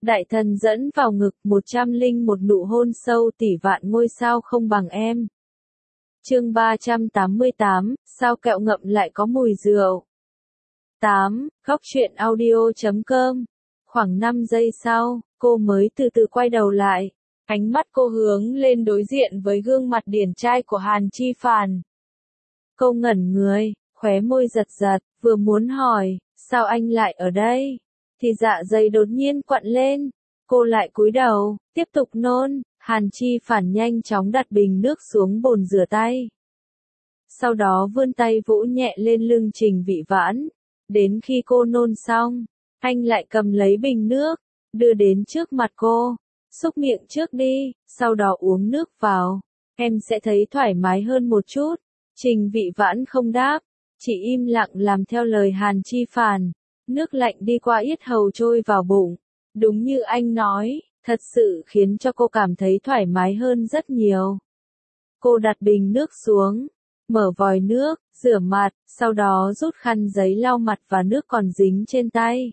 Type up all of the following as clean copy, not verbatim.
Đại thần dẫn vào ngực 101 nụ hôn sâu tỷ vạn ngôi sao không bằng em. Chương 388, sao kẹo ngậm lại có mùi rượu. 8. Góc truyện audio.com. Khoảng 5 giây sau, cô mới từ từ quay đầu lại. Ánh mắt cô hướng lên đối diện với gương mặt điển trai của Hàn Chi Phàn. Cô ngẩn người, khóe môi giật giật, vừa muốn hỏi, sao anh lại ở đây? Thì dạ dày đột nhiên quặn lên. Cô lại cúi đầu, tiếp tục nôn. Hàn Chi Phàn nhanh chóng đặt bình nước xuống bồn rửa tay. Sau đó vươn tay vỗ nhẹ lên lưng Trình Vị Vãn. Đến khi cô nôn xong, anh lại cầm lấy bình nước, đưa đến trước mặt cô. Xúc miệng trước đi, sau đó uống nước vào. Em sẽ thấy thoải mái hơn một chút. Trình Vị Vãn không đáp, chỉ im lặng làm theo lời Hàn Chi Phàn. Nước lạnh đi qua yết hầu trôi vào bụng. Đúng như anh nói, thật sự khiến cho cô cảm thấy thoải mái hơn rất nhiều. Cô đặt bình nước xuống, mở vòi nước, rửa mặt, sau đó rút khăn giấy lau mặt và nước còn dính trên tay.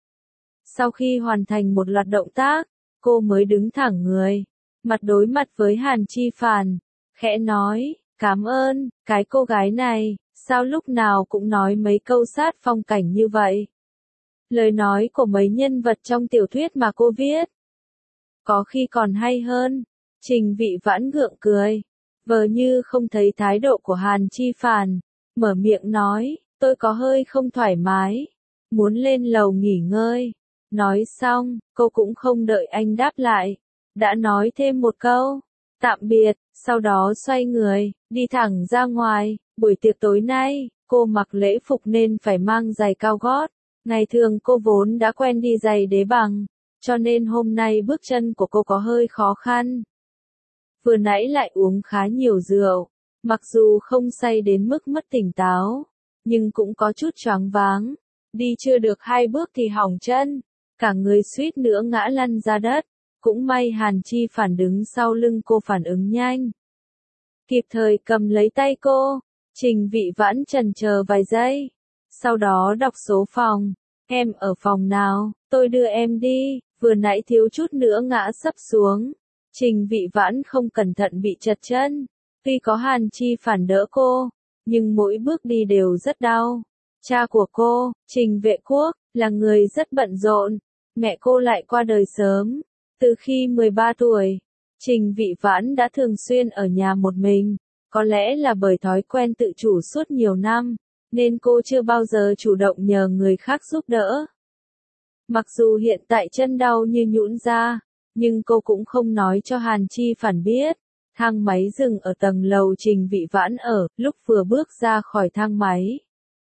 Sau khi hoàn thành một loạt động tác, cô mới đứng thẳng người, mặt đối mặt với Hàn Chi Phàn, khẽ nói, cảm ơn, cái cô gái này, sao lúc nào cũng nói mấy câu sát phong cảnh như vậy. Lời nói của mấy nhân vật trong tiểu thuyết mà cô viết. Có khi còn hay hơn. Trình Vị Vãn gượng cười, vờ như không thấy thái độ của Hàn Chi Phàn, mở miệng nói, tôi có hơi không thoải mái, muốn lên lầu nghỉ ngơi. Nói xong, cô cũng không đợi anh đáp lại, đã nói thêm một câu, tạm biệt, sau đó xoay người, đi thẳng ra ngoài. Buổi tiệc tối nay, cô mặc lễ phục nên phải mang giày cao gót. Ngày thường cô vốn đã quen đi giày đế bằng, cho nên hôm nay bước chân của cô có hơi khó khăn. Vừa nãy lại uống khá nhiều rượu, mặc dù không say đến mức mất tỉnh táo, nhưng cũng có chút choáng váng. Đi chưa được 2 bước thì hỏng chân, cả người suýt nữa ngã lăn ra đất. Cũng may Hàn Chi Phàn đứng sau lưng cô phản ứng nhanh, kịp thời cầm lấy tay cô. Trình Vị Vãn chần chờ vài giây, sau đó đọc số phòng. Em ở phòng nào, tôi đưa em đi, vừa nãy thiếu chút nữa ngã sấp xuống. Trình Vị Vãn không cẩn thận bị trật chân. Tuy có Hàn Chi Phàn đỡ cô, nhưng mỗi bước đi đều rất đau. Cha của cô, Trình Vệ Quốc, là người rất bận rộn. Mẹ cô lại qua đời sớm. Từ khi 13 tuổi, Trình Vị Vãn đã thường xuyên ở nhà một mình. Có lẽ là bởi thói quen tự chủ suốt nhiều năm, nên cô chưa bao giờ chủ động nhờ người khác giúp đỡ. Mặc dù hiện tại chân đau như nhũn ra, nhưng cô cũng không nói cho Hàn Chi Phàn biết. Thang máy dừng ở tầng lầu Trình Vị Vãn ở, lúc vừa bước ra khỏi thang máy.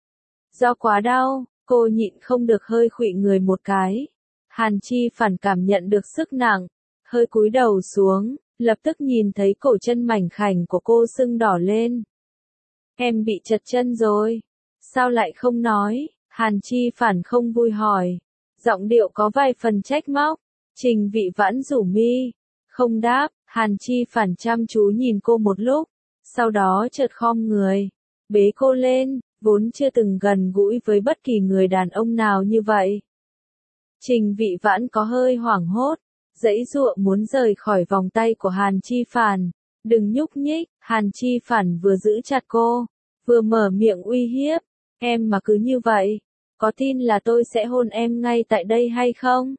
Do quá đau, cô nhịn không được hơi khuỵu người một cái. Hàn Chi Phàn cảm nhận được sức nặng, hơi cúi đầu xuống, lập tức nhìn thấy cổ chân mảnh khảnh của cô sưng đỏ lên. Em bị trật chân rồi. Sao lại không nói? Hàn Chi Phàn không vui hỏi. Giọng điệu có vài phần trách móc. Trình Vị Vãn rủ mi. Không đáp, Hàn Chi Phàn chăm chú nhìn cô một lúc. Sau đó chợt khom người, bế cô lên, vốn chưa từng gần gũi với bất kỳ người đàn ông nào như vậy. Trình Vị Vãn có hơi hoảng hốt, giãy giụa muốn rời khỏi vòng tay của Hàn Chi Phàn. Đừng nhúc nhích. Hàn Chi Phàn vừa giữ chặt cô, vừa mở miệng uy hiếp. Em mà cứ như vậy, có tin là tôi sẽ hôn em ngay tại đây hay không?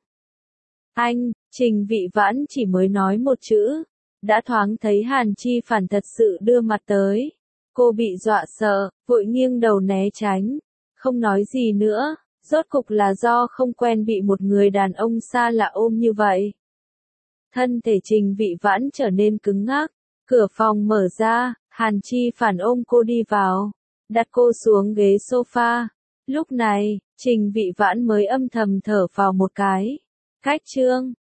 Anh, Trình Vị Vãn chỉ mới nói một chữ, đã thoáng thấy Hàn Chi Phàn thật sự đưa mặt tới. Cô bị dọa sợ, vội nghiêng đầu né tránh, không nói gì nữa. Rốt cục là do không quen bị một người đàn ông xa lạ ôm như vậy. Thân thể Trình Vị Vãn trở nên cứng ngắc. Cửa phòng mở ra, Hàn Chi Phàn ôm cô đi vào, đặt cô xuống ghế sofa. Lúc này, Trình Vị Vãn mới âm thầm thở phào một cái. Cách chương